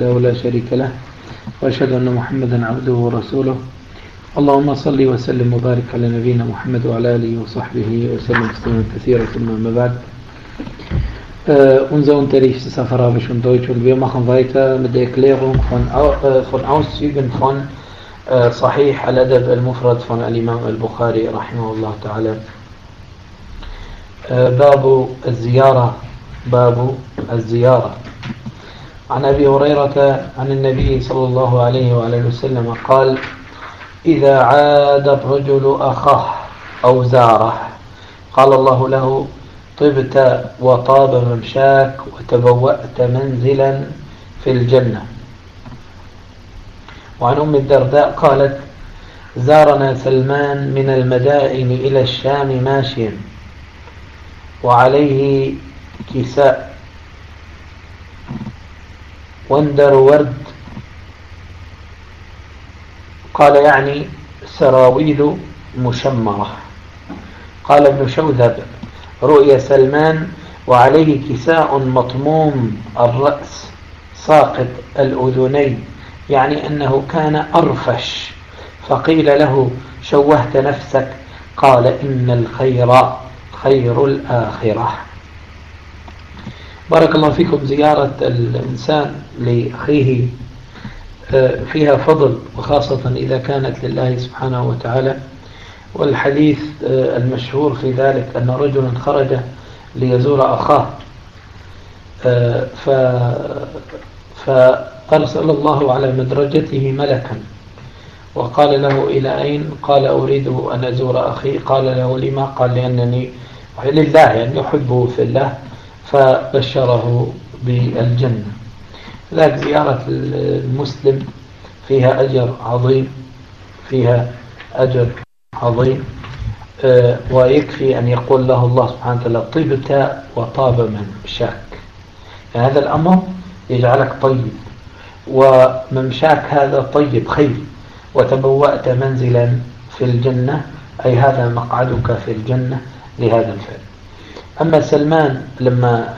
وحده لا شريك له، وأشهد أن محمدا عبده ورسوله. اللهم صل وسلم وبارك على نبينا محمد وعلى آله وصحبه وسلم تسليما كثيرا. ثم أما بعد. Unser Unterricht ist auf Arabisch und Deutsch und wir machen weiter mit der Erklärung von Auszügen von Sahih al-Adab al-Mufrad von al-Imam al-Bukhari rahimahullah ta'ala. باب الزيارة عن أبي هريرة عن النبي صلى الله عليه وآله وسلم قال: إذا عاد الرجل أخاه أو زاره قال الله له: طبت وطاب ممشاك وتبوأت منزلا في الجنة. وعن أم الدرداء قالت: زارنا سلمان من المدائن إلى الشام ماشيا وعليه كساء وندر ورد، قال يعني سراويل مشمرة. قال ابن شوذب: رؤيا سلمان وعليه كساء مطموم الرأس ساقط الأذنين، يعني أنه كان أرفش، فقيل له: شوهت نفسك؟ قال: إن الخير خير الآخرة. بارك الله فيكم. زيارة الإنسان لأخيه فيها فضل، وخاصة إذا كانت لله سبحانه وتعالى. والحديث المشهور في ذلك أن رجلا خرج ليزور أخاه فأرسل الله على مدرجته ملكا وقال له: إلى أين؟ قال: أريد أن أزور أخي. قال له: لما؟ قال: لأنني لله، يعني أحبه في الله. فبشره بالجنة. ذلك زيارة المسلم فيها أجر عظيم، ويكفي أن يقول له الله سبحانه وتعالى: طبت وطاب ممشاك. يعني هذا الأمر يجعلك طيب، وممشاك هذا طيب خير. وتبوأت منزلا في الجنة، أي هذا مقعدك في الجنة لهذا الفعل. أما سلمان لما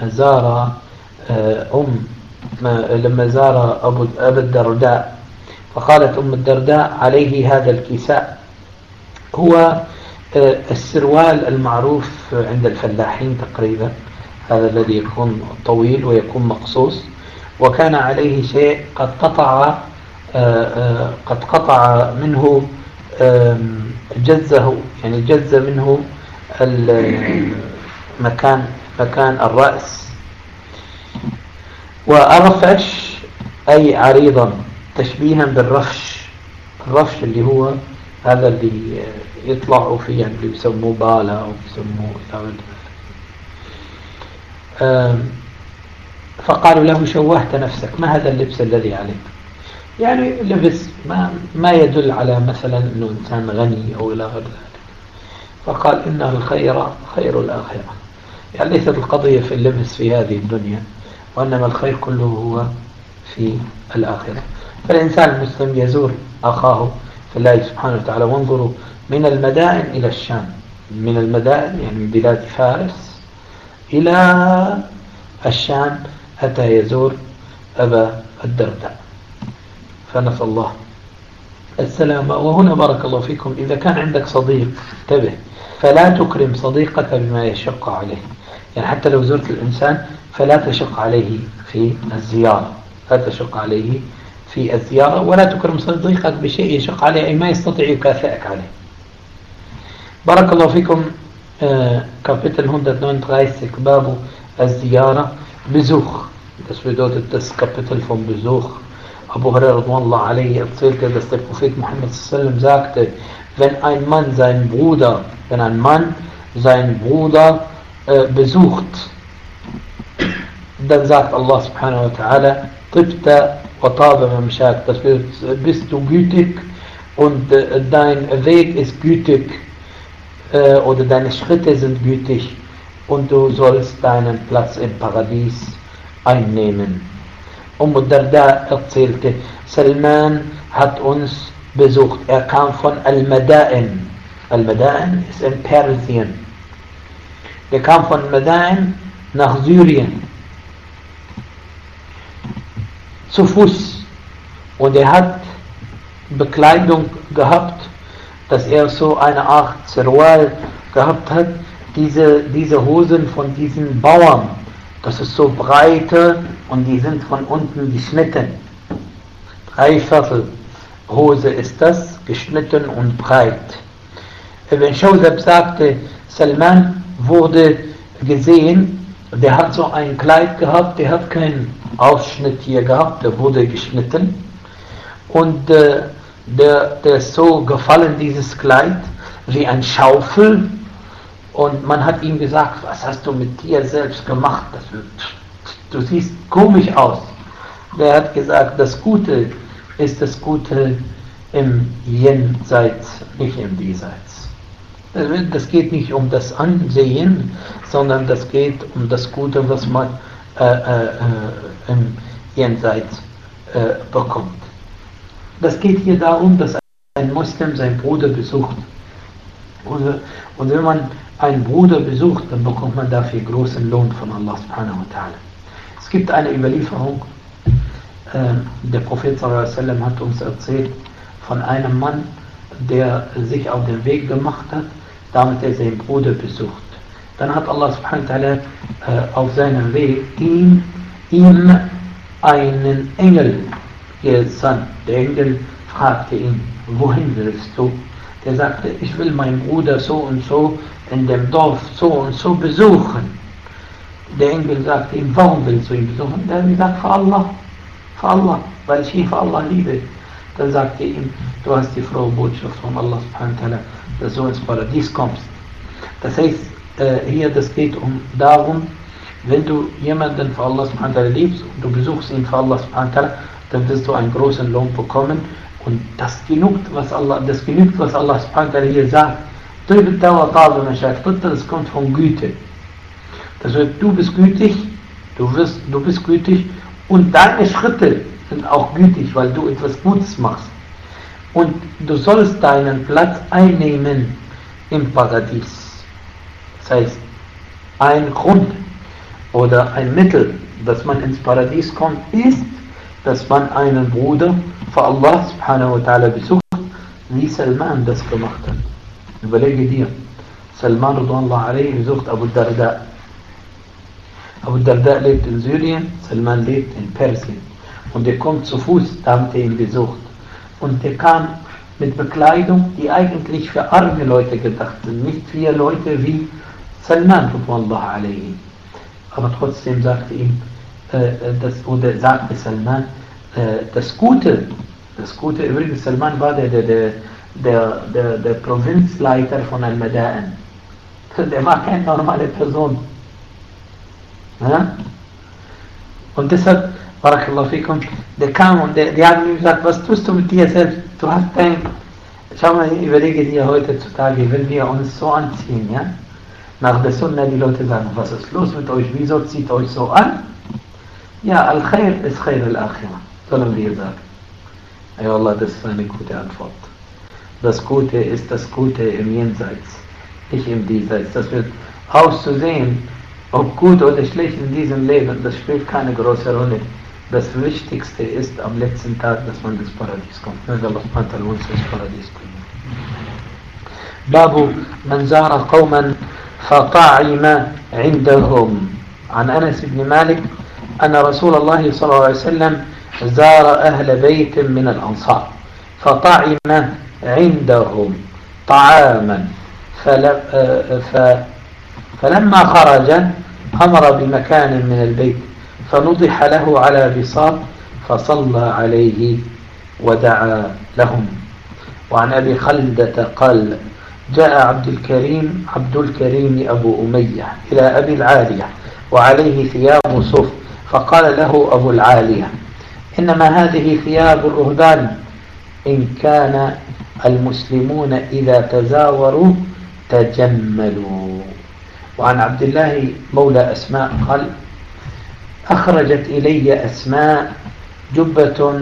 زار أبا الدرداء، فقالت أم الدرداء: عليه هذا الكساء. هو السروال المعروف عند الفلاحين تقريبا، هذا الذي يكون طويل ويكون مقصوص، وكان عليه شيء قد قطع منه جزه، يعني جز منه مكان الرأس. وأرفش أي عريضا، تشبيها بالرفش. الرفش اللي هو هذا اللي يطلعوا فيه، يعني اللي بيسموه بالا أو بيسموه فقالوا له: شوهت نفسك، ما هذا اللبس الذي عليك؟ يعني لبس ما يدل على مثلا أنه إنسان غني أو إلى غير ذلك. فقال: إن الخير خير الآخرة. يعني ليست القضية في اللبس في هذه الدنيا، وإنما الخير كله هو في الآخرة. فالإنسان المسلم يزور أخاه في الله سبحانه وتعالى. وانظروا، من المدائن إلى الشام، من المدائن يعني من بلاد فارس إلى الشام حتى يزور أبا الدرداء، فنسأل الله السلامة. وهنا بارك الله فيكم، إذا كان عندك صديق انتبه، فلا تكرم صديقك بما يشق عليه. يعني حتى لو زرت الإنسان فلا تشق عليه في الزيارة، ولا تكرم صديقك بشيء يشق عليه، أي ما يستطيع يكافئك عليه. بارك الله فيكم. Kapitel 139, باب الزيارة. Besuch. Das bedeutet das Kapitel vom Besuch. Abu Hurairah radhiyallahu anhu erzählte, dass der Prophet Muhammad sallallahu alaihi wasallam sagte: wenn ein Mann seinen Bruder besucht, dann sagt Allah subhanahu wa ta'ala: Tibta wa taba mamshak. Das bedeutet, bist du gütig und dein Weg ist gütig, oder deine Schritte sind gütig, und du sollst deinen Platz im Paradies einnehmen. Darda erzählte: Salman hat uns besucht. Er kam von Al-Madain. Al-Madain ist in Persien. Er kam von Madain nach Syrien. zu Fuß. Und er hat Bekleidung gehabt, dass er so eine Art Zerwal gehabt hat. Diese Hosen von diesen Bauern, das ist so breite und die sind von unten geschnitten. 3/4 Hose ist das, geschnitten und breit. Ibn Shawzab sagte, Salman wurde gesehen, der hat so ein Kleid gehabt, der hat keinen Ausschnitt hier gehabt, der wurde geschnitten. Und der ist so gefallen, dieses Kleid, wie ein Schaufel. Und man hat ihm gesagt, was hast du mit dir selbst gemacht? Du siehst komisch aus. Der hat gesagt, das Gute ist das Gute im Jenseits, nicht im Diesseits. Das geht nicht um das Ansehen, sondern das geht um das Gute, was man im Jenseits bekommt. Das geht hier darum, dass ein Muslim seinen Bruder besucht. Und wenn man einen Bruder besucht, dann bekommt man dafür großen Lohn von Allah subhanahu wa ta'ala. Es gibt eine Überlieferung, der Prophet sallallahu alaihi wasallam hat uns erzählt von einem Mann, der sich auf den Weg gemacht hat, damit er seinen Bruder besucht. Dann hat Allah subhanahu wa ta'ala auf seinem Weg ihm einen Engel gesandt. Der Engel fragte ihn, wohin willst du? Der sagte, ich will meinen Bruder so und so in dem Dorf so und so besuchen. Der Engel sagte ihm, warum willst du ihn besuchen? Der hat gesagt, für Allah, weil ich ihn für Allah liebe. Dann sagte er ihm, du hast die frohe Botschaft von Allah subhanahu wa ta'ala, dass du ins Paradies kommst. Das heißt, hier, das geht darum, wenn du jemanden für Allah subhanahu wa ta'ala liebst und du besuchst ihn für Allah subhanahu wa ta'ala, dann wirst du einen großen Lohn bekommen. Und das genügt, was Allah subhanahu wa ta'ala hier sagt. Das kommt von Güte. Das heißt, du bist gütig, du bist gütig und deine Schritte sind auch gütig, weil du etwas Gutes machst. Und du sollst deinen Platz einnehmen im Paradies. Das heißt, ein Grund oder ein Mittel, dass man ins Paradies kommt, ist, dass man einen Bruder für Allah subhanahu wa ta'ala besucht, wie Salman das gemacht hat. Überlege dir, Salman radhiyallahu anhu besucht Abu Darda. Abu Darda lebt in Syrien, Salman lebt in Persien. Und er kommt zu Fuß, damit er ihn besucht. Und er kam mit Bekleidung, die eigentlich für arme Leute gedacht sind, nicht für Leute wie Salman radhiyallahu anhu. Aber trotzdem sagte ihm, sagte Salman, das Gute, übrigens Salman war der Provinzleiter von Al-Mada'an. Der war keine normale Person. Ja? Und deshalb, Barakallahu fikum, der kam und die haben ihm gesagt, was tust du mit dir selbst? Du hast schau mal, überlege dir heutzutage, wenn wir uns so anziehen, ja? Nach der Sunna, die Leute sagen, was ist los mit euch? Wieso zieht euch so an? Ja, Al-Khair ist Khair al-Akhirah, sollen wir sagen. Ja Allah, das ist eine gute Antwort. Das Gute ist das Gute im Jenseits, nicht im Diesseits. Das wird auszusehen, ob gut oder schlecht in diesem Leben, das spielt keine große Rolle. Das Wichtigste ist am letzten Tag, dass man ins Paradies kommt. Möge Allah uns ins Paradies bringen. Babu man zara qawman fata'ima indahum. An Anas ibn Malik, أن رسول الله صلى الله عليه وسلم زار أهل بيت من الأنصار فطعم عندهم طعاما فلما خرج أمر بمكان من البيت فنضح له على بساط فصلى عليه ودعا لهم. وعن أبي خلدة قال جاء عبد الكريم أبو أمية إلى أبي العالية وعليه ثياب صوف فقال له أبو العالية إنما هذه ثياب الرهبان إن كان المسلمون إذا تزاوروا تجملوا. وعن عبد الله مولى أسماء قال أخرجت إلي أسماء جبة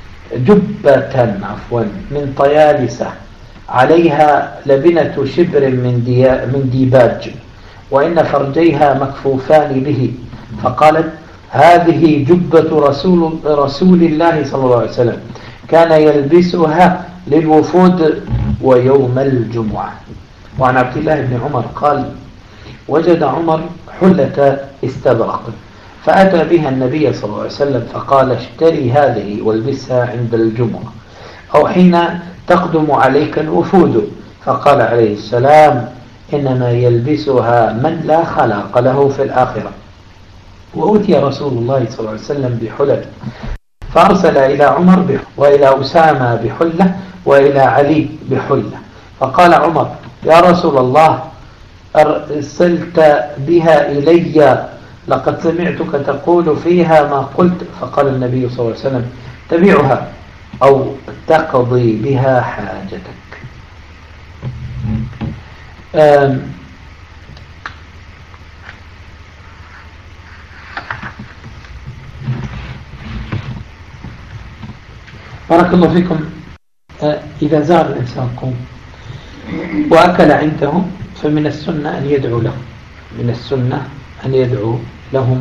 من طيالسة عليها لبنة شبر من ديباج وإن فرجيها مكفوفان به فقالت هذه جبة رسول الله صلى الله عليه وسلم كان يلبسها للوفود ويوم الجمعة. وعن عبد الله بن عمر قال وجد عمر حلة استبرق فأتى بها النبي صلى الله عليه وسلم فقال اشتري هذه والبسها عند الجمعة أو حين تقدم عليك الوفود. فقال عليه السلام إنما يلبسها من لا خلاق له في الآخرة. وأتي رسول الله صلى الله عليه وسلم بحلل فأرسل إلى عمر وإلى أسامة بحلة وإلى علي بحلة. فقال عمر يا رسول الله أرسلت بها إلي لقد سمعتك تقول فيها ما قلت. فقال النبي صلى الله عليه وسلم تبيعها أو تقضي بها حاجتك. بارك الله فيكم. إذا زار الإنسان قوم وأكل عندهم فمن السنة أن يدعو لهم، من السنة أن يدعو لهم،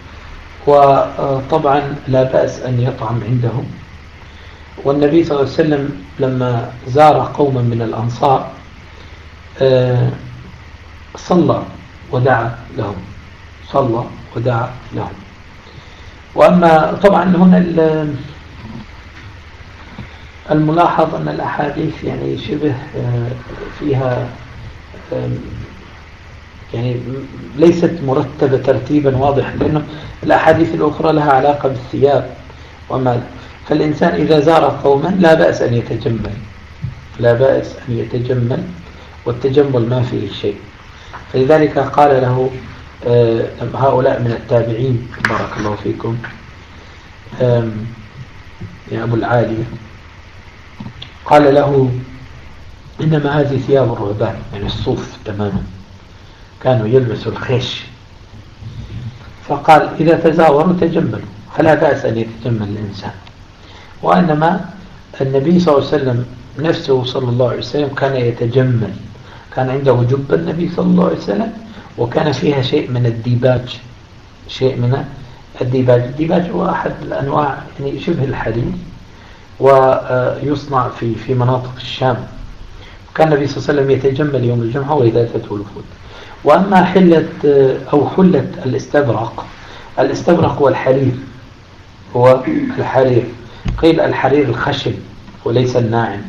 وطبعا لا بأس أن يطعم عندهم. والنبي صلى الله عليه وسلم لما زار قوما من الأنصار صلى ودعا لهم، صلى ودعا لهم. وأما طبعا هنا الملاحظ أن الأحاديث يعني شبه فيها يعني ليست مرتبة ترتيبا واضحا، لأنه الأحاديث الأخرى لها علاقة بالثياب وما. فالإنسان إذا زار قوما لا بأس أن يتجمل، لا بأس أن يتجمل، والتجمل ما فيه شيء. فلذلك قال له هؤلاء من التابعين بارك الله فيكم يا أبو العالية، قال له إنما هذه ثياب الرهبان، يعني الصوف تماما، كانوا يلبسوا الخيش. فقال إذا تزاوروا تجملوا، فلا بأس أن يتجمل الإنسان. وإنما النبي صلى الله عليه وسلم نفسه صلى الله عليه وسلم كان يتجمل، كان عنده جبة النبي صلى الله عليه وسلم وكان فيها شيء من الديباج، شيء من الديباج. الديباج هو أحد الأنواع يعني شبه الحرير، ويصنع في مناطق الشام. كان النبي صلى الله عليه وسلم يتجمل يوم الجمعة وإذا أتته الوفود. وأما حلة أو حلة الاستبرق، الاستبرق هو الحرير، هو الحرير، قيل الحرير الخشن وليس الناعم.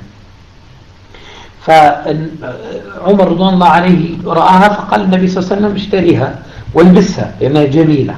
فعمر رضوان الله عليه رآها فقال النبي صلى الله عليه وسلم اشتريها والبسها لأنها جميلة.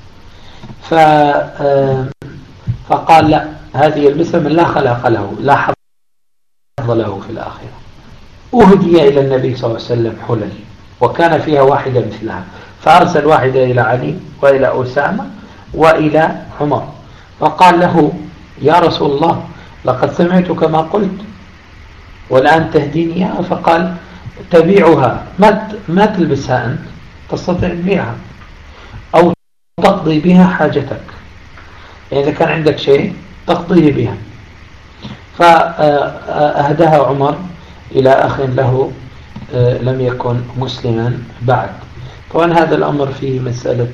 فقال لا، هذه يلبسها من لا خلاق له، لا حظ له في الآخرة. أهدي إلى النبي صلى الله عليه وسلم حلل وكان فيها واحدة مثلها، فأرسل واحدة إلى علي وإلى أسامة وإلى عمر، فقال له يا رسول الله لقد سمعتك ما قلت والآن تهديني. فقال تبيعها، ما تلبسها أنت، تستطيع تبيعها أو تقضي بها حاجتك، يعني إذا كان عندك شيء تقضيه بها. فأهدها عمر إلى أخ له لم يكن مسلما بعد. طبعا هذا الأمر فيه مسألة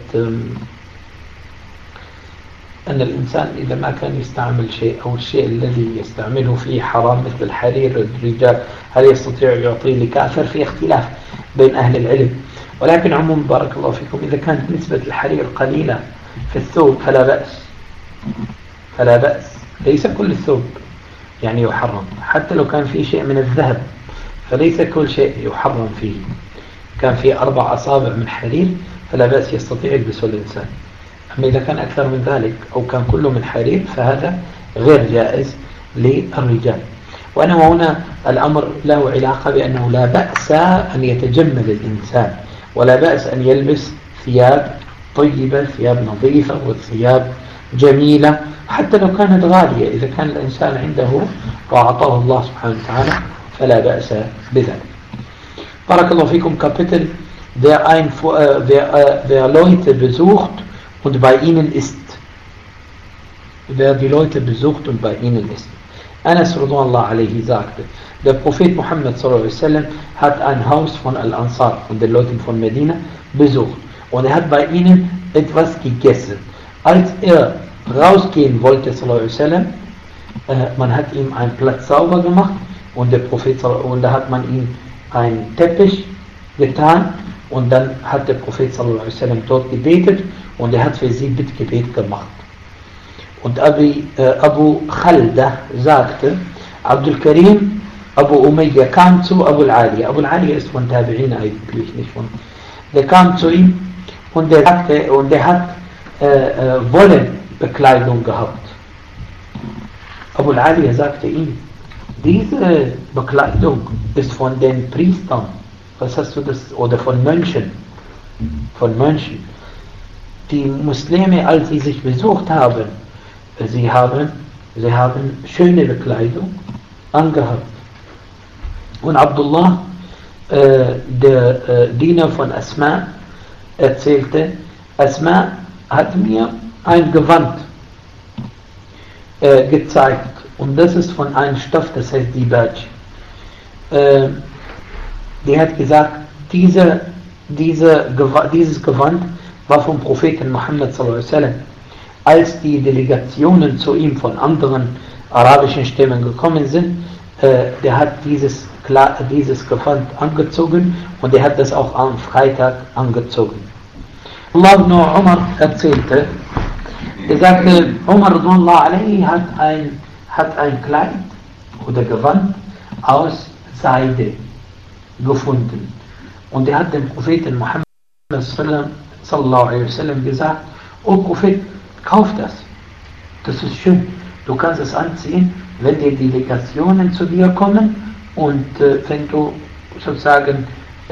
أن الإنسان إذا ما كان يستعمل شيء أو الشيء الذي يستعمله فيه حرام مثل الحرير الرجال، هل يستطيع يعطيه لكافر؟ في اختلاف بين أهل العلم. ولكن عموما بارك الله فيكم إذا كانت نسبة الحرير قليلة في الثوب فلا بأس، فلا بأس. ليس كل الثوب يعني يحرم، حتى لو كان فيه شيء من الذهب فليس كل شيء يحرم فيه. كان فيه 4 أصابع من حرير فلا بأس، يستطيع يلبسه الإنسان. أما إذا كان أكثر من ذلك أو كان كله من حرير فهذا غير جائز للرجال. وأنا هنا الأمر له علاقة بأنه لا بأس أن يتجمل الإنسان، ولا بأس أن يلبس ثياب طيبة، ثياب نظيفة وثياب جميلة حتى لو كانت غالية. إذا كان الإنسان عنده وأعطاه الله سبحانه وتعالى فلا بأس بذلك. بارك الله فيكم. Kapitel der Leute besucht und bei ihnen ist. Wer die Leute besucht und bei ihnen ist. Anas radhiyallahu anhu sagte, der Prophet Muhammad sallallahu alaihi wasallam hat ein Haus von Al-Ansar, von den Leuten von Medina, besucht. Und er hat bei ihnen etwas gegessen. als er rausgehen wollte, sallallahu alaihi wasallam, man hat ihm einen Platz sauber gemacht und der Prophet, und da hat man ihm einen Teppich getan und dann hat der Prophet sallallahu alaihi wasallam dort gebetet und er hat für sie Bittgebet gemacht. Und Abu Khalda sagte, Abdul Karim, Abu Umayya kam zu Abu al-Ali. Abu al-Ali ist von Tabi'in eigentlich, nicht von. Der kam zu ihm und der sagte, und der hat Wollenbekleidung gehabt. Abu al-Ali sagte ihm, diese Bekleidung ist von den Priestern. Was hast du das? Oder von Mönchen. Von Mönchen. Die Muslime, als sie sich besucht haben, sie haben schöne Bekleidung angehabt. Und Abdullah, der Diener von Asma, erzählte, Asma hat mir ein Gewand gezeigt. Und das ist von einem Stoff, das heißt Dibaj. Die hat gesagt, dieses Gewand war vom Propheten Muhammad sallallahu alaihi wasallam. Als die Delegationen zu ihm von anderen arabischen Stämmen gekommen sind, der hat dieses Gewand angezogen und er hat das auch am Freitag angezogen. Allah ibn Umar erzählte, er sagte, Umar radhiyallahu anhu hat ein Kleid oder Gewand aus Seide gefunden. Und er hat dem Propheten Muhammad sallallahu alaihi wasallam gesagt, O Prophet, kauf das. Das ist schön. Du kannst es anziehen, wenn die Delegationen zu dir kommen und wenn du sozusagen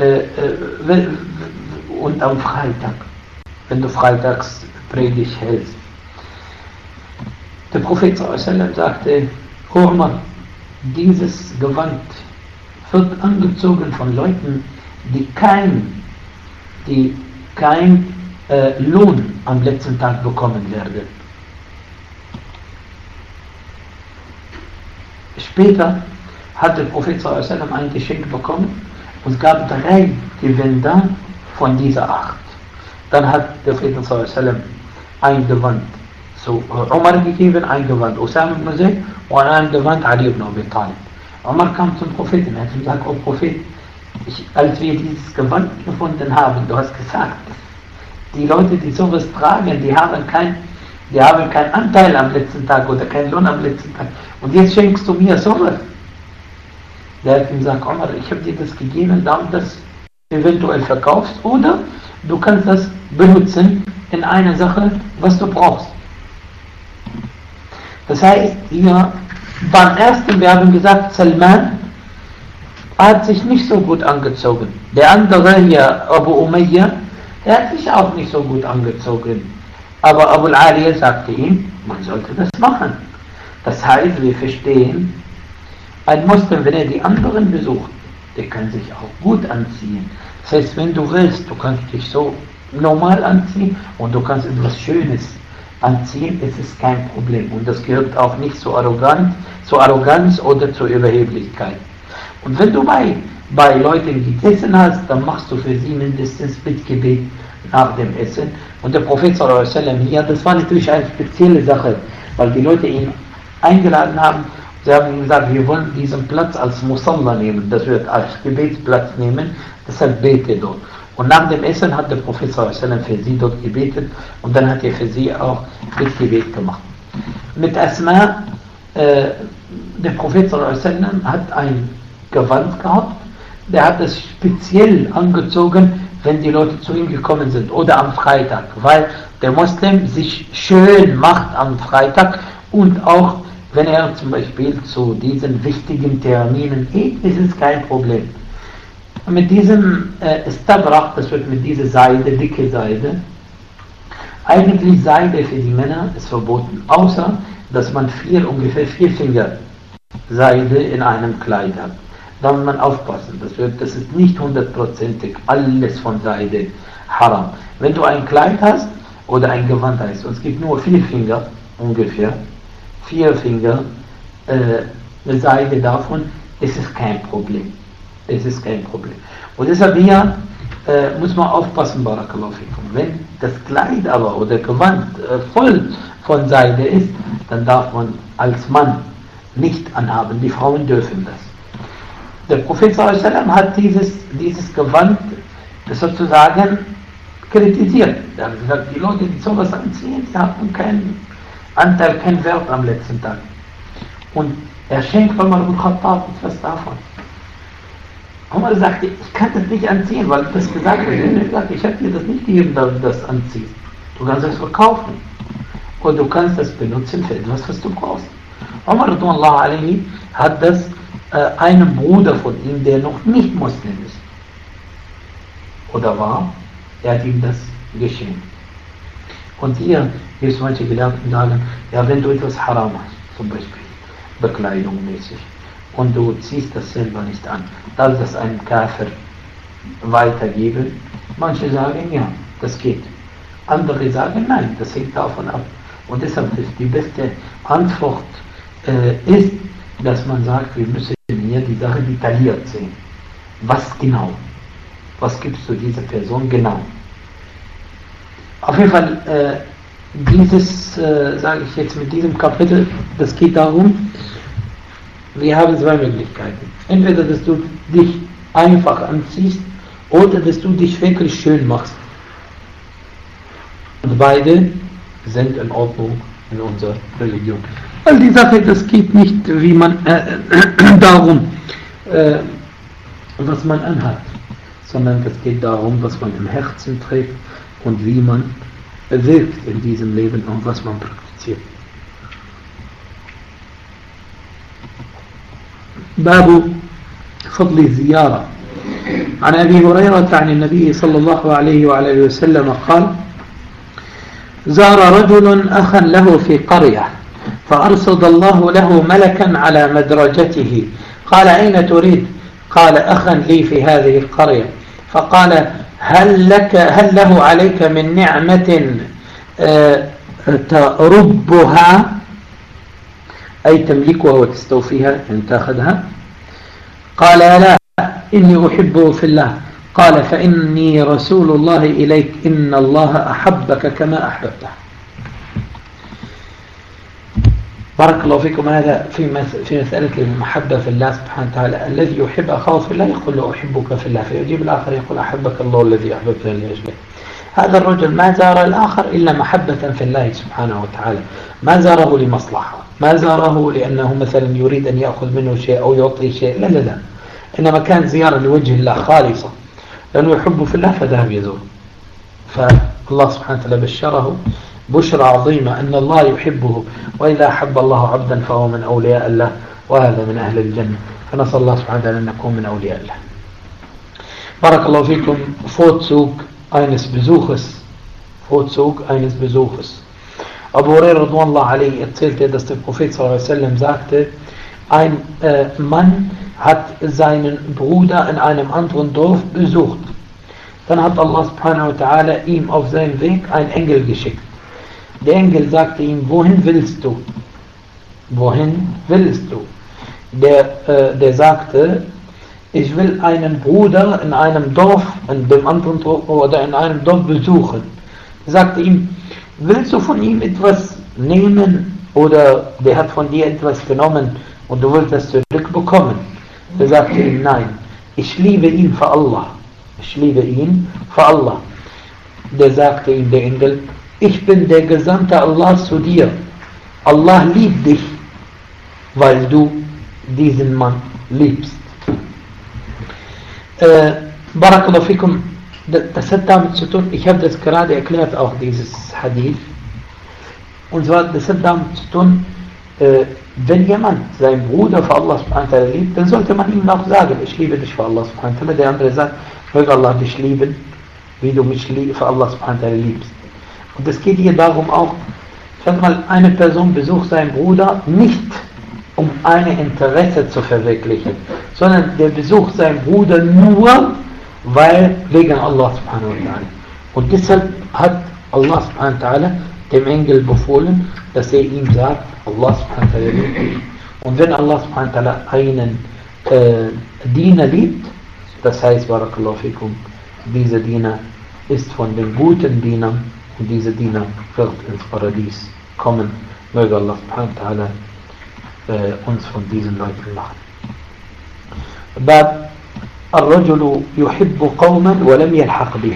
und am Freitag, wenn du freitags Predigt hältst. Der Prophet sallallahu alaihi wasallam sagte, Umar, dieses Gewand wird angezogen von Leuten, die kein Lohn am letzten Tag bekommen werden. Später hat der Prophet sallallahu alaihi wasallam ein Geschenk bekommen und es gab 3 Gewänder von dieser Art. Dann hat der Prophet sallallahu alaihi wasallam ein Gewand zu Umar gegeben, ein Gewand Usama ibn Zayd und ein Gewand Ali ibn Abi Talib. Umar kam zum Propheten und hat gesagt, O Prophet, als wir dieses Gewand gefunden haben, du hast gesagt, die Leute, die sowas tragen, die haben keinen Anteil am letzten Tag oder keinen Lohn am letzten Tag. Und jetzt schenkst du mir sowas. Der hat ihm gesagt, Umar, ich habe dir das gegeben, damit das eventuell verkaufst oder du kannst das benutzen in einer Sache, was du brauchst. Das heißt, hier beim ersten, wir haben gesagt, Salman hat sich nicht so gut angezogen. Der andere hier, Abu Umayya, der hat sich auch nicht so gut angezogen. Aber Abu al-Ali sagte ihm, man sollte das machen. Das heißt, wir verstehen, ein Muslim, wenn er die anderen besucht, der kann sich auch gut anziehen. Das heißt, wenn du willst, du kannst dich so normal anziehen und du kannst etwas Schönes anziehen, es ist kein Problem. Und das gehört auch nicht zur Arroganz oder zur Überheblichkeit. Und wenn du bei Leuten gegessen hast, dann machst du für sie mindestens Bittgebet nach dem Essen. Und der Prophet sallallahu alaihi wasallam hier, das war natürlich eine spezielle Sache, weil die Leute ihn eingeladen haben. Sie haben ihm gesagt, wir wollen diesen Platz als Musalla nehmen, das wird als Gebetsplatz nehmen, deshalb bete dort. Und nach dem Essen hat der Prophet sallallahu alaihi wasallam für sie dort gebetet und dann hat er für sie auch Bittgebet gemacht. Mit Asma, der Prophet sallallahu alaihi wasallam hat ein Gewand gehabt, der hat es speziell angezogen, wenn die Leute zu ihm gekommen sind oder am Freitag, weil der Muslim sich schön macht am Freitag und auch wenn er zum Beispiel zu diesen wichtigen Terminen geht, ist es kein Problem. Mit diesem Stabrach, das wird mit dieser Seide, dicke Seide, eigentlich Seide für die Männer ist verboten, außer dass man ungefähr 4 Finger Seide in einem Kleid hat. Da muss man aufpassen, das ist nicht 100%ig alles von Seide haram. Wenn du ein Kleid hast oder ein Gewand hast und es gibt nur 4 Finger ungefähr, 4 Finger Seide davon, ist es kein Problem. Es ist kein Problem. Und deshalb hier muss man aufpassen, Barakallahu fikum. Wenn das Kleid aber oder Gewand voll von Seide ist, dann darf man als Mann nicht anhaben. Die Frauen dürfen das. Der Prophet ﷺ hat dieses Gewand sozusagen kritisiert. Er hat gesagt, die Leute, die sowas anziehen, die haben keinen Anteil, keinen Wert am letzten Tag. Und er schenkt Umar ibn Khattab etwas davon. Umar sagte, ich kann das nicht anziehen, weil das gesagt wird. Er sagt, ich habe dir das nicht gegeben, dass du das anziehst. Du kannst es verkaufen. Und du kannst das benutzen für etwas, was du brauchst. Umar hat das einem Bruder von ihm, der noch nicht Muslim ist, oder war, er hat ihm das geschenkt. Und hier gibt es manche Gedanken, sagen, ja, wenn du etwas Haram hast, zum Beispiel Bekleidung mäßig, und du ziehst das selber nicht an, darf das einem Kafir weitergeben? Manche sagen, ja, das geht. Andere sagen, nein, das hängt davon ab. Und deshalb ist die beste Antwort ist, dass man sagt, wir müssen hier die Sache detailliert sehen. Was genau? Was gibst du dieser Person genau? Auf jeden Fall, sage ich jetzt mit diesem Kapitel, das geht darum, wir haben zwei Möglichkeiten. Entweder, dass du dich einfach anziehst oder dass du dich wirklich schön machst. Und beide sind in Ordnung in unserer Religion. Weil die Sache, das geht nicht wie man darum, was man anhat, sondern es geht darum, was man im Herzen trägt und wie man wirkt in diesem Leben und was man praktiziert. باب فضل الزيارة. عن أبي هريرة عن النبي صلى الله عليه وعلى آله وسلم قال: زار رجل أخا له في قرية فأرصد الله له ملكا على مدرجته، قال: أين تريد؟ قال: أخا لي في هذه القرية. فقال: هل له عليك من نعمة تربها، أي تملكها وتستوفيها، يعني تأخذها؟ قال: لا، إني أحبه في الله. قال: فإني رسول الله إليك، إن الله أحبك كما أحببته. بارك الله فيكم. هذا في مسألة المحبة في الله سبحانه وتعالى. الذي يحب أخاه في الله يقول له أحبك في الله، فيجيب الآخر يقول أحبك الله الذي أحببتني لأجله. هذا الرجل ما زار الآخر إلا محبة في الله سبحانه وتعالى، ما زاره لمصلحة، ما زاره لأنه مثلا يريد أن يأخذ منه شيء أو يعطي شيء، لا لا لا، إنما كان زيارة لوجه الله خالصة، لأنه يحب في الله فذهب يزور. فالله سبحانه وتعالى بشره بشرى عظيمة أن الله يحبه، وإذا أحب الله عبدا فهو من أولياء الله، وهذا من أهل الجنة. فنسأل الله سبحانه وتعالى أن نكون من أولياء الله. بارك الله فيكم. Vorzug eines Besuches. Abu Hurairah radhiyallahu anhu erzählte, dass der Prophet sallallahu alaihi wasallam sagte, ein Mann hat seinen Bruder in einem anderen Dorf besucht. Dann hat Allah subhanahu wa ta'ala ihm auf seinen Weg einen Engel geschickt. Der Engel sagte ihm: Wohin willst du? Wohin willst du? Der sagte: Ich will einen Bruder in einem Dorf, in dem anderen Dorf oder in einem Dorf besuchen. Er sagte ihm: Willst du von ihm etwas nehmen, oder der hat von dir etwas genommen und du willst das zurückbekommen? Er sagte ihm: Nein, ich liebe ihn für Allah. Ich liebe ihn für Allah. Der sagte ihm, der Engel: Ich bin der Gesandte Allah zu dir. Allah liebt dich, weil du diesen Mann liebst. Barakallahu fikum. Das hat damit zu tun, ich habe das gerade erklärt, auch dieses Hadith. Und zwar, das hat damit zu tun, wenn jemand seinen Bruder für Allah subhanahu wa ta'ala liebt, dann sollte man ihm auch sagen: Ich liebe dich für Allah subhanahu wa ta'ala. Der andere sagt: Möge Allah dich lieben, wie du mich für Allah subhanahu wa ta'ala liebst. Und es geht hier darum auch, sag mal, eine Person besucht seinen Bruder nicht, um ein Interesse zu verwirklichen, sondern der besucht seinen Bruder nur, wegen Allah subhanahu wa ta'ala. Und deshalb hat Allah subhanahu wa ta'ala dem Engel befohlen, dass er ihm sagt: Allah subhanahu wa ta'ala liebt dich. Und wenn Allah subhanahu wa ta'ala einen Diener liebt, das heißt, barakallahu fikum, dieser Diener ist von den guten Dienern und diese Diener wird ins Paradies kommen. Möge Allah subhanahu wa ta'ala uns von diesen Leuten machen. باب الرجل يحب قوما ولم يلحق بهم.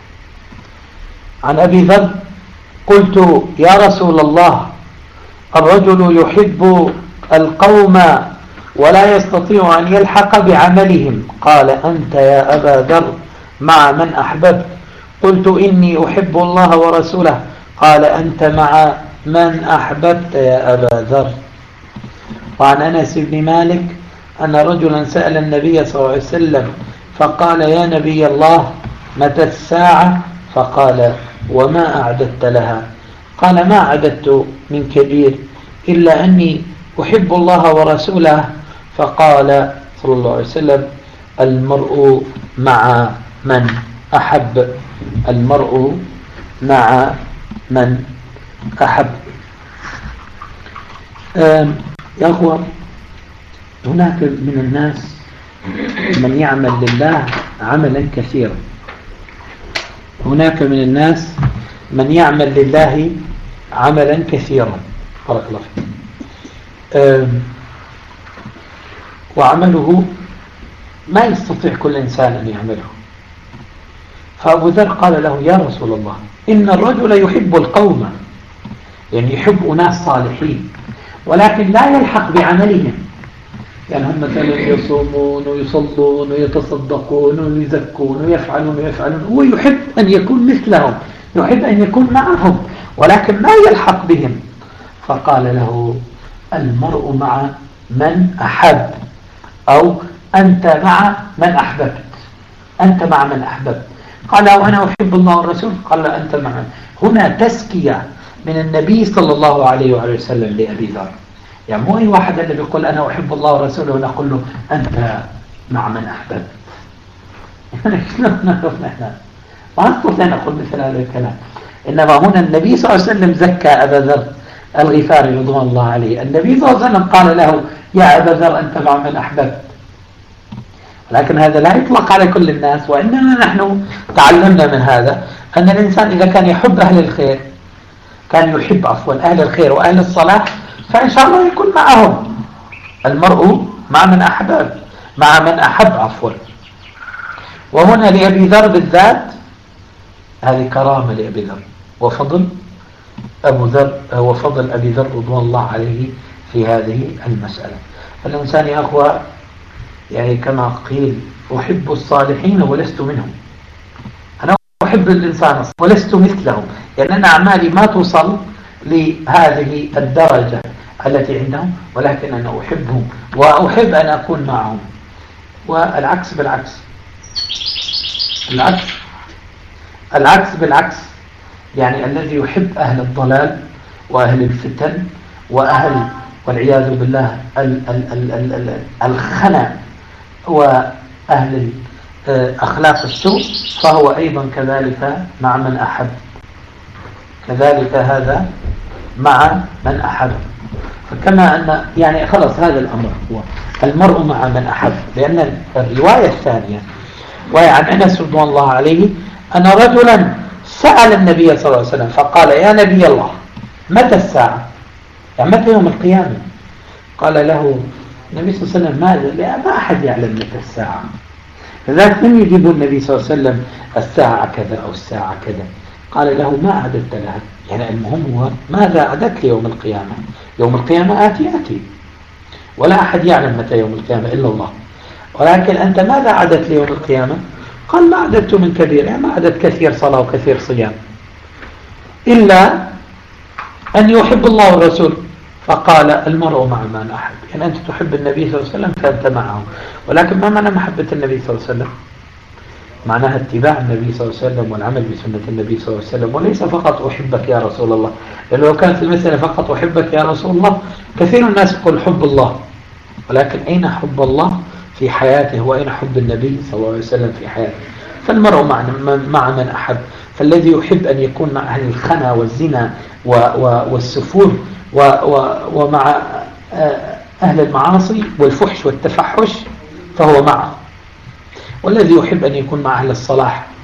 عن أبي ذر قلت يا رسول الله الرجل يحب القوم ولا يستطيع أن يلحق بعملهم قال أنت يا أبا ذر مع من أحببت قلت إني أحب الله ورسوله قال أنت مع من أحببت يا أبا ذر. وعن أنس بن مالك أن رجلا سأل النبي صلى الله عليه وسلم فقال يا نبي الله متى الساعة فقال وما أعددت لها قال ما أعددت من كبير إلا أني أحب الله ورسوله فقال صلى الله عليه وسلم المرء مع من أحب المرء مع من أحب. يا أخوة هناك من الناس من يعمل لله عملا كثيرا هناك من الناس من يعمل لله عملا كثيرا بارك الله فيك وعمله ما يستطيع كل إنسان أن يعمله. فأبو ذر قال له يا رسول الله إن الرجل يحب القوم يعني يحب أناس صالحين ولكن لا يلحق بعملهم يعني هم مثلا يصومون ويصلون ويتصدقون ويزكون ويفعلون هو يحب أن يكون مثلهم يحب أن يكون معهم ولكن ما يلحق بهم. فقال له المرء مع من أحب أو أنت مع من أحببت أنت مع من أحببت. قال وأنا أحب الله والرسول قال أنت مع من. هنا تزكية من النبي صلى الله عليه وآله وسلم لأبي ذر يعني مو أي واحد اللي بيقول أنا أحب الله ورسوله ونقول له أنت مع من أحببت شلون نعرف نحن ما نستطيع نقول مثل هذا الكلام. إنما هنا النبي صلى الله عليه وسلم زكى أبا ذر الغفاري رضوان الله عليه. النبي صلى الله عليه وسلم قال له يا أبا ذر أنت مع من أحببت لكن هذا لا يطلق على كل الناس. وإنما نحن تعلمنا من هذا أن الإنسان إذا كان يحب أهل الخير كان يحب عفوا أهل الخير وأهل الصلاح فإن شاء الله يكون معهم. المرء مع من أحبب مع من أحب عفوا. وهنا لأبي ذر بالذات هذه كرامة لأبي ذر وفضل أبو ذر وفضل أبي ذر رضوان الله عليه في هذه المسألة. الإنسان يا أخوة يعني كما قيل أحب الصالحين ولست منهم. أنا أحب الإنسان ولست مثلهم يعني أنا أعمالي ما توصل لهذه الدرجة التي عندهم ولكن أنا أحبهم وأحب أن أكون معهم. والعكس بالعكس العكس بالعكس يعني الذي يحب أهل الضلال وأهل الفتن وأهل والعياذ بالله الخنا وأهل أخلاق السوء فهو أيضا كذلك مع من أحب كذلك هذا مع من أحب. فكما أن يعني خلص هذا الأمر هو المرء مع من أحب. لأن الرواية الثانية وهي عن أنس رضوان الله عليه أن رجلا سأل النبي صلى الله عليه وسلم فقال يا نبي الله متى الساعة يعني متى يوم القيامة. قال له النبي صلى الله عليه وسلم ماذا ما أحد يعلم متى الساعة. فذلك لم يجيب النبي صلى الله عليه وسلم الساعة كذا أو الساعة كذا. قال له ما أعددت لها يعني المهم هو ماذا أعددت ليوم القيامة. يوم القيامة آتي ولا أحد يعلم متى يوم القيامة إلا الله ولكن أنت ماذا أعددت ليوم القيامة. قال ما أعددت من كبير يعني ما أعددت كثير صلاة وكثير صيام إلا أن يحب الله والرسول. فقال المرء مع من أحب يعني أنت تحب النبي صلى الله عليه وسلم فأنت معه. ولكن ما معنى محبة النبي صلى الله عليه وسلم معناها اتباع النبي صلى الله عليه وسلم والعمل بسنة النبي صلى الله عليه وسلم وليس فقط أحبك يا رسول الله. لو كانت المسألة فقط أحبك يا رسول الله كثير من الناس يقول حب الله ولكن أين حب الله في حياته وأين حب النبي صلى الله عليه وسلم في حياته. فالمرء مع من أحب. فالذي يحب أن يكون مع أهل الخنا والزنا والسفور ومع أهل المعاصي والفحش والتفحش فهو معه. والذي يحب أن يكون مع أهل الصلاح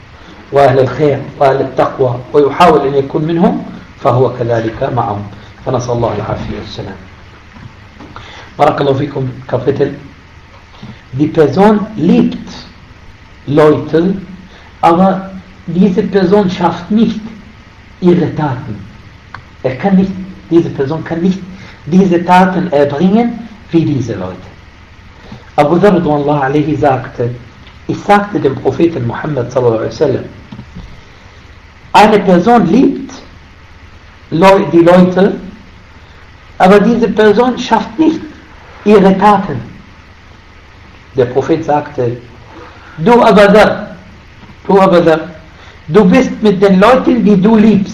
وأهل الخير وأهل التقوى ويحاول أن يكون منهم فهو كذلك معهم. فنسأل الله العافية والسلام. بارك الله فيكم. Kapitel. Die Person liebt Leute, aber diese Person schafft nicht ihre Taten. Diese Person kann nicht diese Taten erbringen wie diese Leute. Abu Dharr radhiyallahu anhu sagte, ich sagte dem Propheten Muhammad sallallahu alaihi wasallam, eine Person liebt die Leute, aber diese Person schafft nicht ihre Taten. Der Prophet sagte, du Abu Dharr, du bist mit den Leuten, die du liebst.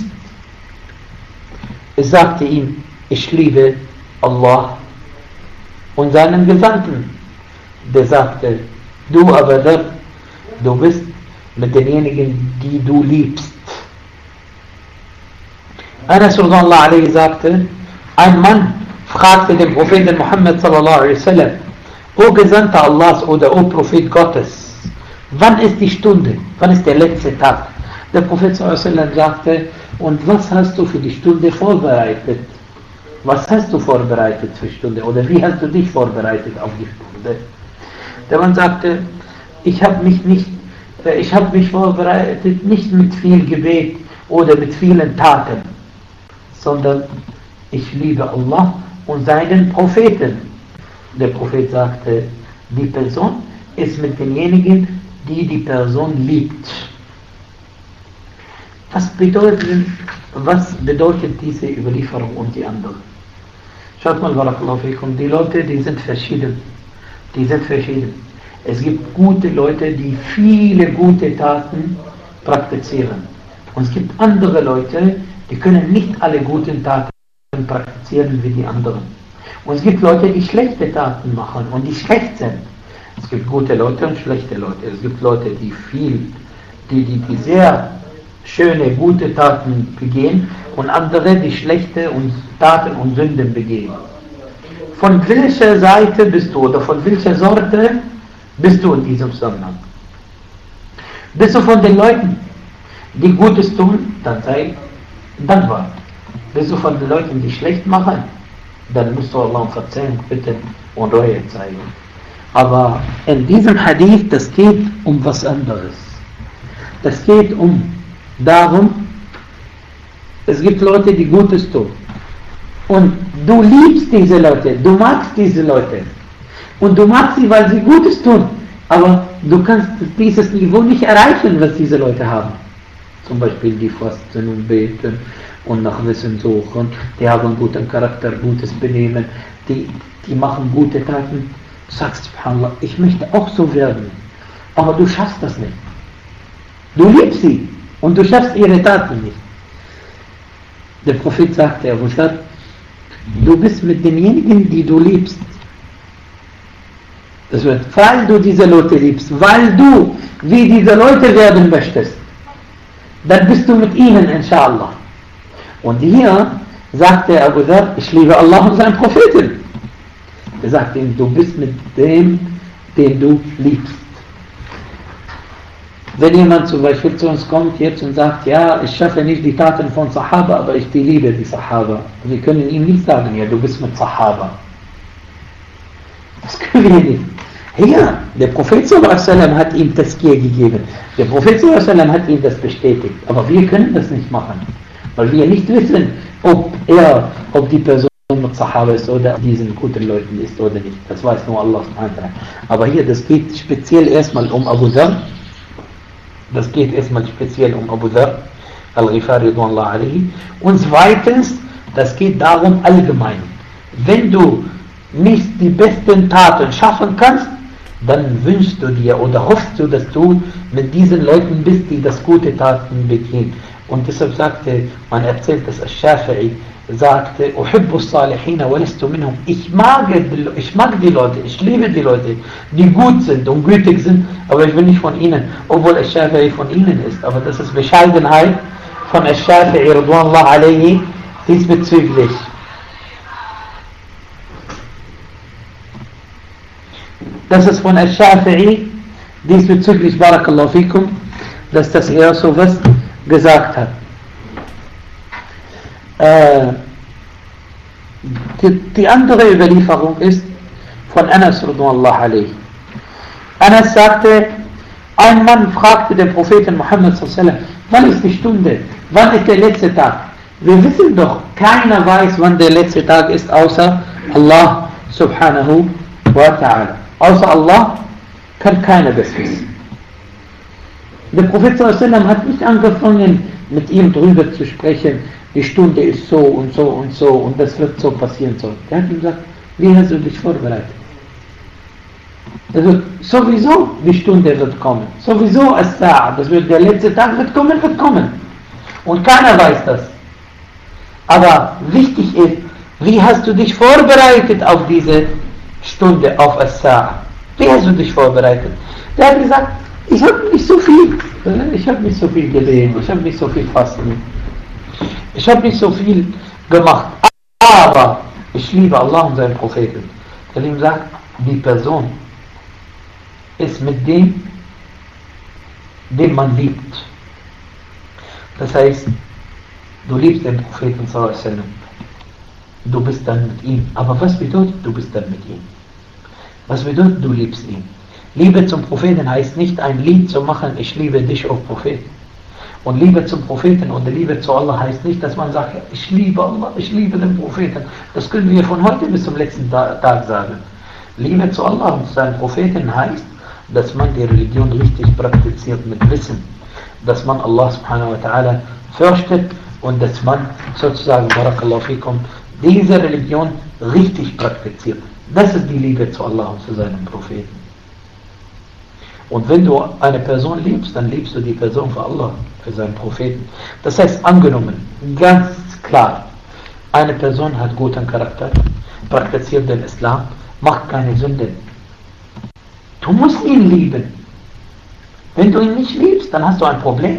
Ich sagte ihm, ich liebe Allah und seinen Gesandten. Der sagte, du Abu Dharr, du bist mit denjenigen, die du liebst. Anas radhiyallahu anhu sagte, ein Mann fragte den Propheten Muhammad sallallahu alaihi wasallam, O Gesandter Allahs oder O Prophet Gottes, wann ist die Stunde? Wann ist der letzte Tag? Der Prophet sallallahu alaihi wasallam sagte, und was hast du für die Stunde vorbereitet? Was hast du vorbereitet für die Stunde? Oder wie hast du dich vorbereitet auf die Stunde? Der Mann sagte, ich habe mich vorbereitet nicht mit viel Gebet oder mit vielen Taten, sondern ich liebe Allah und seinen Propheten. Der Prophet sagte, die Person ist mit denjenigen, die die Person liebt. Was bedeutet diese Überlieferung und die andere? Schaut mal, barakallahu fikum, die Leute, die sind verschieden. Es gibt gute Leute, die viele gute Taten praktizieren. Und es gibt andere Leute, die können nicht alle guten Taten praktizieren wie die anderen. Und es gibt Leute, die schlechte Taten machen und die schlecht sind. Es gibt gute Leute und schlechte Leute. Es gibt Leute, die sehr schöne, gute Taten begehen und andere, die schlechte Taten und Sünden begehen. Von welcher Seite bist du oder von welcher Sorte bist du in diesem Zusammenhang? Bist du von den Leuten, die Gutes tun, dann sei dankbar. Bist du von den Leuten, die schlecht machen, dann musst du Allah um Verzeihung bitten und Reue zeigen. Aber in diesem Hadith, das geht um was anderes. Das geht darum, es gibt Leute, die Gutes tun. Und du liebst diese Leute, du magst diese Leute. Und du magst sie, weil sie Gutes tun. Aber du kannst dieses Niveau nicht erreichen, was diese Leute haben. Zum Beispiel die fasten und beten und nach Wissen suchen. Die haben guten Charakter, gutes Benehmen. Die machen gute Taten. Du sagst, subhanallah, ich möchte auch so werden. Aber du schaffst das nicht. Du liebst sie und du schaffst ihre Taten nicht. Der Prophet sagte, Abu Dharr, du bist mit denjenigen, die du liebst. Das wird, weil du diese Leute liebst, weil du wie diese Leute werden möchtest, dann bist du mit ihnen, inshallah. Und hier sagte Abu Dharr, ich liebe Allah und seinen Propheten. Er sagt ihm, du bist mit dem, den du liebst. Wenn jemand zum Beispiel zu uns kommt jetzt und sagt, ja, ich schaffe nicht die Taten von Sahaba, aber ich liebe die Sahaba. Wir können ihm nicht sagen, ja, du bist mit Sahaba. Das können wir nicht. Hier, der Prophet sallallahu alaihi wasallam hat ihm Tazkiyah gegeben. Der Prophet sallallahu alaihi wasallam hat ihm das bestätigt. Aber wir können das nicht machen, weil wir nicht wissen, ob die Person mit Sahaba ist oder diesen guten Leuten ist oder nicht. Das weiß nur Allah subhanahu wa ta'ala. Aber hier, das geht speziell erstmal um Abu Dharr. Das geht erstmal speziell um Abu Dharr al-Ghifari radhiyallahu anhu. Und zweitens, das geht darum allgemein. Wenn du nicht die besten Taten schaffen kannst, dann wünschst du dir oder hoffst du, dass du mit diesen Leuten bist, die das gute Taten begehen. Und deshalb sagte, man erzählt, dass Al-Shafi'i sagte, Uhibbu as-Salihina wa lastu minhum. Ich mag die Leute, ich liebe die Leute, die gut sind und gütig sind, aber ich bin nicht von ihnen, obwohl Al-Shafi'i von ihnen ist. Aber das ist Bescheidenheit von Al-Shafi'i radhiyallahu anhu diesbezüglich. Das ist von Al-Shafi'i diesbezüglich, barakallahu fikum, dass das er sowas gesagt hat. Die andere Überlieferung ist von Anas radhiyallahu alayhi. Anas sagte, ein Mann fragte den Propheten Muhammad sallallahu alaihi wasallam, wann ist die Stunde? Wann ist der letzte Tag? Wir wissen doch, keiner weiß, wann der letzte Tag ist, außer Allah subhanahu wa ta'ala. Außer Allah kann keiner das wissen. Der Prophet sallallahu alaihi wasallam hat nicht angefangen, mit ihm drüber zu sprechen, die Stunde ist so und so und so und das wird so passieren. So. Er hat ihm gesagt, wie hast du dich vorbereitet? Also sowieso die Stunde wird kommen. Sowieso As-Sa'a, das wird der letzte Tag wird kommen. Und keiner weiß das. Aber wichtig ist, wie hast du dich vorbereitet auf diese Stunde, auf As-Sa'a? Wie hast du dich vorbereitet? Der hat gesagt, ich habe nicht so viel gelesen, ich habe nicht so viel fasten. Ich habe nicht so viel gemacht. Aber ich liebe Allah und seinen Propheten. Der ihm sagt, die Person ist mit dem man liebt. Das heißt, du liebst den Propheten sallallahu alaihi wasallam. Du bist dann mit ihm. Aber was bedeutet, du bist dann mit ihm? Was bedeutet, du liebst ihn? Liebe zum Propheten heißt nicht ein Lied zu machen, ich liebe dich, o Prophet. Und Liebe zum Propheten und Liebe zu Allah heißt nicht, dass man sagt, ich liebe Allah, ich liebe den Propheten. Das können wir von heute bis zum letzten Tag sagen. Liebe zu Allah und seinen Propheten heißt, dass man die Religion richtig praktiziert mit Wissen. Dass man Allah subhanahu wa ta'ala fürchtet und dass man sozusagen, barakallahu fikum, diese Religion richtig praktiziert. Das ist die Liebe zu Allah und zu seinen Propheten. Und wenn du eine Person liebst, dann liebst du die Person für Allah, für seinen Propheten. Das heißt, angenommen, ganz klar, eine Person hat guten Charakter, praktiziert den Islam, macht keine Sünden. Du musst ihn lieben. Wenn du ihn nicht liebst, dann hast du ein Problem.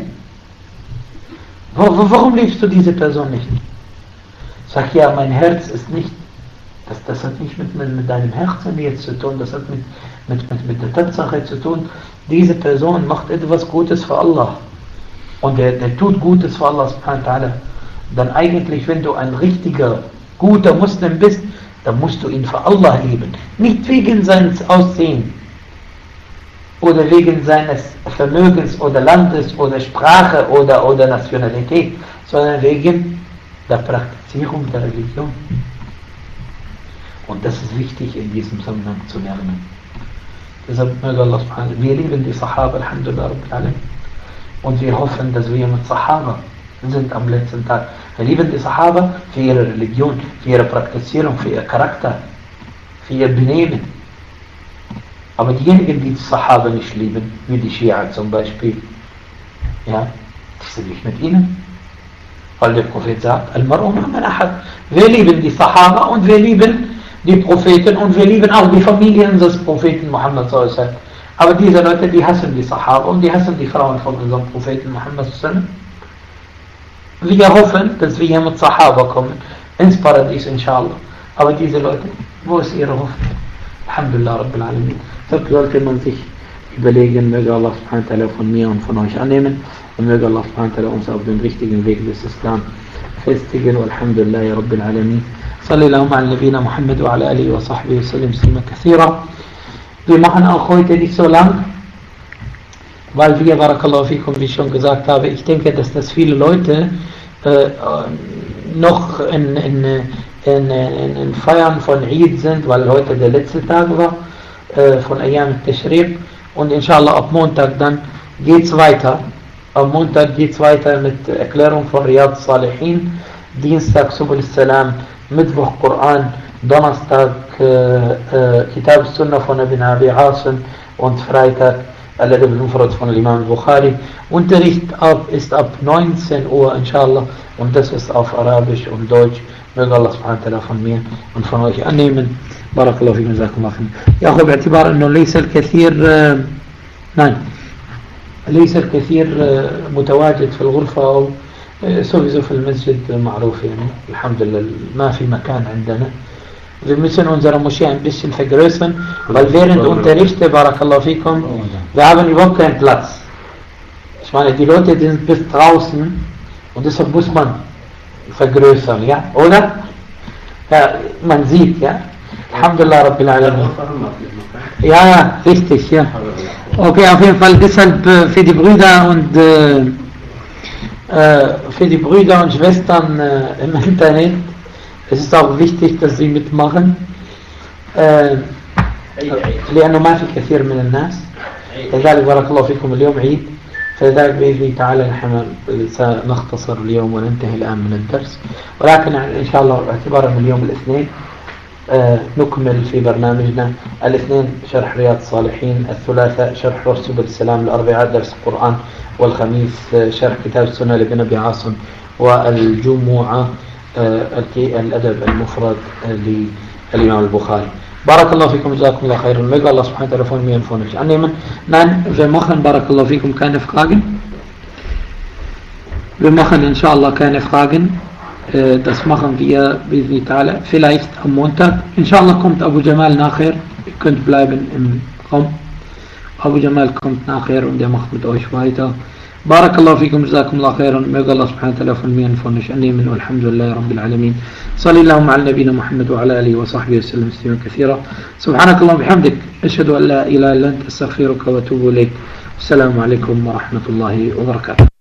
Warum liebst du diese Person nicht? Sag ja, mein Herz ist nicht, das hat nicht mit deinem Herzen jetzt zu tun, das hat mit der Tatsache zu tun, diese Person macht etwas Gutes für Allah und der tut Gutes für Allah subhanahu wa ta'ala. Dann eigentlich, wenn du ein richtiger, guter Muslim bist, dann musst du ihn für Allah lieben. Nicht wegen seines Aussehens oder wegen seines Vermögens oder Landes oder Sprache oder Nationalität, sondern wegen der Praktizierung der Religion. Und das ist wichtig in diesem Zusammenhang zu lernen. Deshalb möge Allah subhanahu wa ta'ala, wir lieben die Sahaba, alhamdulillah rabbil alamin. Und wir hoffen, dass wir mit Sahaba sind am letzten Tag. Wir lieben die Sahaba für ihre Religion, für ihre Praktizierung, für ihr Charakter, für ihr Benehmen. Aber diejenigen, die Sahaba nicht lieben, wie die Schia zum Beispiel, ja, die sind nicht mit ihnen. Weil der Prophet sagt, Al-Mar'u ma'man ahad. Wir lieben die Sahaba und wir lieben die Propheten und wir lieben auch die Familien des Propheten Muhammad sallallahu alaihi wasallam. Aber diese Leute, die hassen die Sahaba und die hassen die Frauen von unserem Propheten Muhammad sallallahu alaihi wasallam. Wir hoffen, dass wir hier mit Sahaba kommen, ins Paradies inshallah. Aber diese Leute, wo ist ihre Hoffnung? Alhamdulillah rabbil alamin. Deshalb sollte man sich überlegen, möge Allah subhanahu wa ta'ala von mir und von euch annehmen und möge Allah subhanahu wa ta'ala uns auf dem richtigen Weg des Islam festigen. Alhamdulillah rabbil alamin. صلى الله على نبينا محمد وعلى آله وصحبه وسلم تسليما كثيرا. Wir machen auch heute nicht so lang, weil wir, barakallahu fikum, wie ich schon gesagt habe, ich denke, dass das viele Leute noch in Feiern von Eid sind, weil heute der letzte Tag war von Ayyam al-Tashriq und inshallah ab Montag dann geht's weiter. Am Montag geht's weiter mit Erklärung von Riyad Salihin, Dienstag Subul Salam, Mittwoch Koran, Donnerstag Kitab al-Sunnah von Ibn Abi Asim und Freitag Al-Adab al-Mufrad von Imam Bukhari. Unterricht ist ab 19 Uhr inshallah und das ist auf Arabisch und Deutsch. Möge Allah subhanahu wa ta'ala von mir und von euch annehmen. Barakallahu fikum, jazakumullah khairan. يا أخي باعتبار أنه ليس الكثير ليس الكثير متواجد في الغرفة أو sowieso في المسجد معروف يعني الحمد لله ما في مكان عندنا. Wir müssen unsere Moschee ein bisschen vergrößern, weil während Unterrichte, barakallahu fikum, wir haben überhaupt keinen Platz. Ich meine, die Leute, die sind bis draußen und deshalb muss man vergrößern, ja, oder? Ja, man sieht, ja. Alhamdulillah Rabbil Alamin. Ja, richtig, ja. Okay, auf jeden Fall deshalb für die Brüder und Schwestern im Internet, es ist auch wichtig, dass sie mitmachen. لأنه ما في كثير من الناس لذلك بارك الله فيكم اليوم عيد فلذلك بإذن الله تعالى نحن سنختصر اليوم وننتهي الآن من الدرس ولكن إن شاء الله اعتبارا من اليوم الاثنين نكمل في برنامجنا الاثنين شرح رياض الصالحين الثلاثاء شرح سبل السلام الأربعاء درس القرآن والخميس شرح كتاب السنة لابن أبي عاصم والجمعة الأدب المفرد للإمام البخاري. Barakallahu fikum, jazakumullah khairan. Möge Allah subhanahu wa ta'ala von mir und von euch annehmen. Nein, wir machen, Barakallahu fikum, keine Fragen. Wir machen inshallah keine Fragen. Das machen wir, bi'idhni ta'ala, vielleicht am Montag. Inshallah kommt Abu Jamal nachher. Ihr könnt bleiben im Raum. Abu Jamal kommt nachher und er macht mit euch weiter. Barakallahu fikum, jazakumullah khairan. Möge Allah subhanahu wa ta'ala von mir und von euch annehmen. Walhamdulillahi Rabbil Alamin. صلى اللهم على نبينا محمد وعلى آله وصحبه وسلم تسليما كثيرا. سبحانك اللهم وبحمدك أشهد أن لا إله إلا أنت أستغفرك وأتوب إليك. السلام عليكم ورحمة الله وبركاته.